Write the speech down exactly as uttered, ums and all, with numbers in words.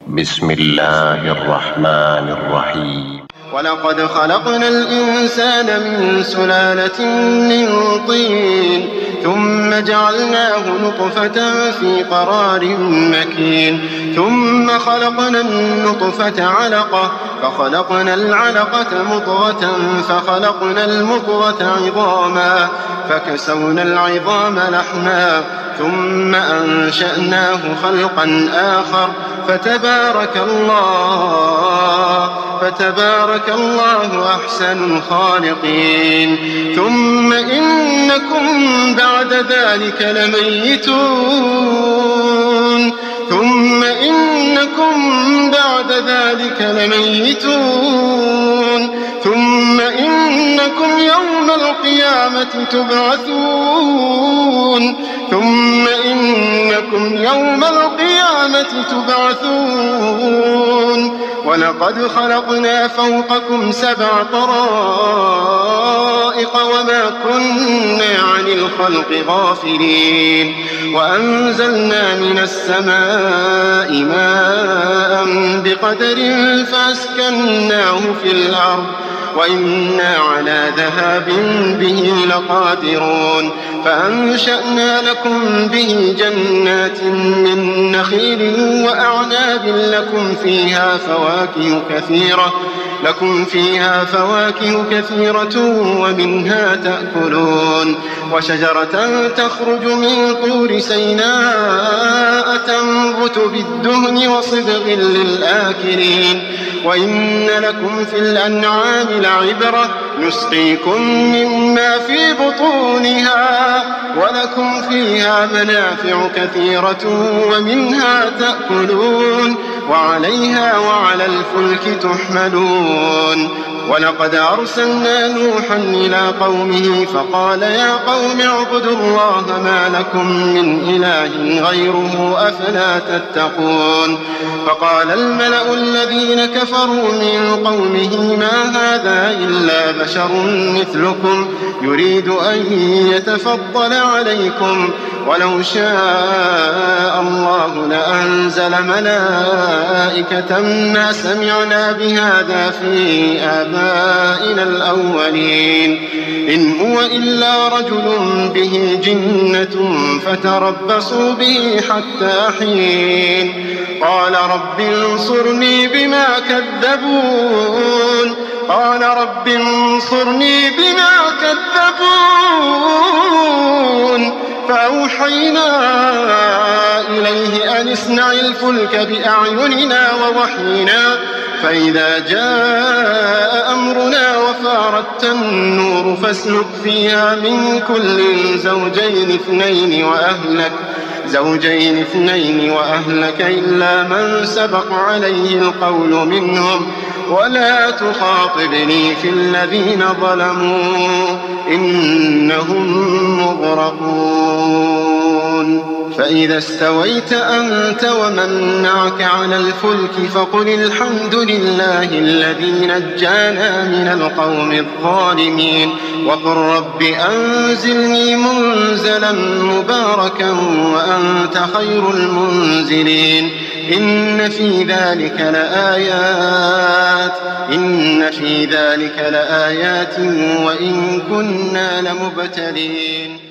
بسم الله الرحمن الرحيم. ولقد خلقنا الإنسان من سلالة من طين ثم جعلناه نطفة في قرار مكين ثم خلقنا النطفة علقة فخلقنا العلقة مضغة فخلقنا المضغة عظاما فكسونا العظام لحما ثم أنشأناه خلقا آخر فتبارك الله فتبارك الله أحسن الخالقين. ثم إنكم بعد ذلك لميتون ثم إنكم بعد ذلك لميتون ثم إنكم يوم القيامة تبعثون ثم إنكم يوم القيامة تبعثون ولقد خلقنا فوقكم سبع طرائق وما كنا عن الخلق غافلين وأنزلنا من السماء ماء بقدر فأسكناه في الأرض وإنا على ذهاب به لقادرون فأنشأنا لكم به جنات من نخيل وأعناب لكم فيها فواكه كثيرة لكم فيها فواكه كثيرة ومنها تأكلون وشجرة تخرج من طور سيناء تنبت بالدهن وصبغ للآكلين وإن لكم في الأنعام لعبرة نسقيكم مما في بطونها ولكم فيها منافع كثيرة ومنها تأكلون وعليها وعلى الفلك تحملون. ولقد أرسلنا نوحا إلى قومه فقال يا قوم اعبدوا الله ما لكم من إله غيره أفلا تتقون. فقال الملأ الذين كفروا من قومه ما هذا إلا بشر مثلكم يريد أن يتفضل عليكم ولو شاء الله لأنزل ملائكة ما سمعنا بهذا في آبائنا الأولين إن هو إلا رجل به جنة فتربصوا به حتى حين. قال رب انصرني بما كذبون قال رب انصرني بما كذبون فأوحينا إليه أن اصنع الفلك بأعيننا ووحينا فإذا جاء أمرنا وفارت النور فاسلك فيها من كل زوجين اثنين وأهلك زوجين اثنين وأهلك إلا من سبق عليه القول منهم ولا تخاطبني في الذين ظلموا إنهم مغرقون. فإذا استويت أنت ومن معك على الفلك فقل الحمد لله الذي نجانا من القوم الظالمين وقل رب أنزلني منزلا مباركا وأنت خير المنزلين. إن في ذلك لآيات إن في ذلك لآيات وإن كنا لمبتلين.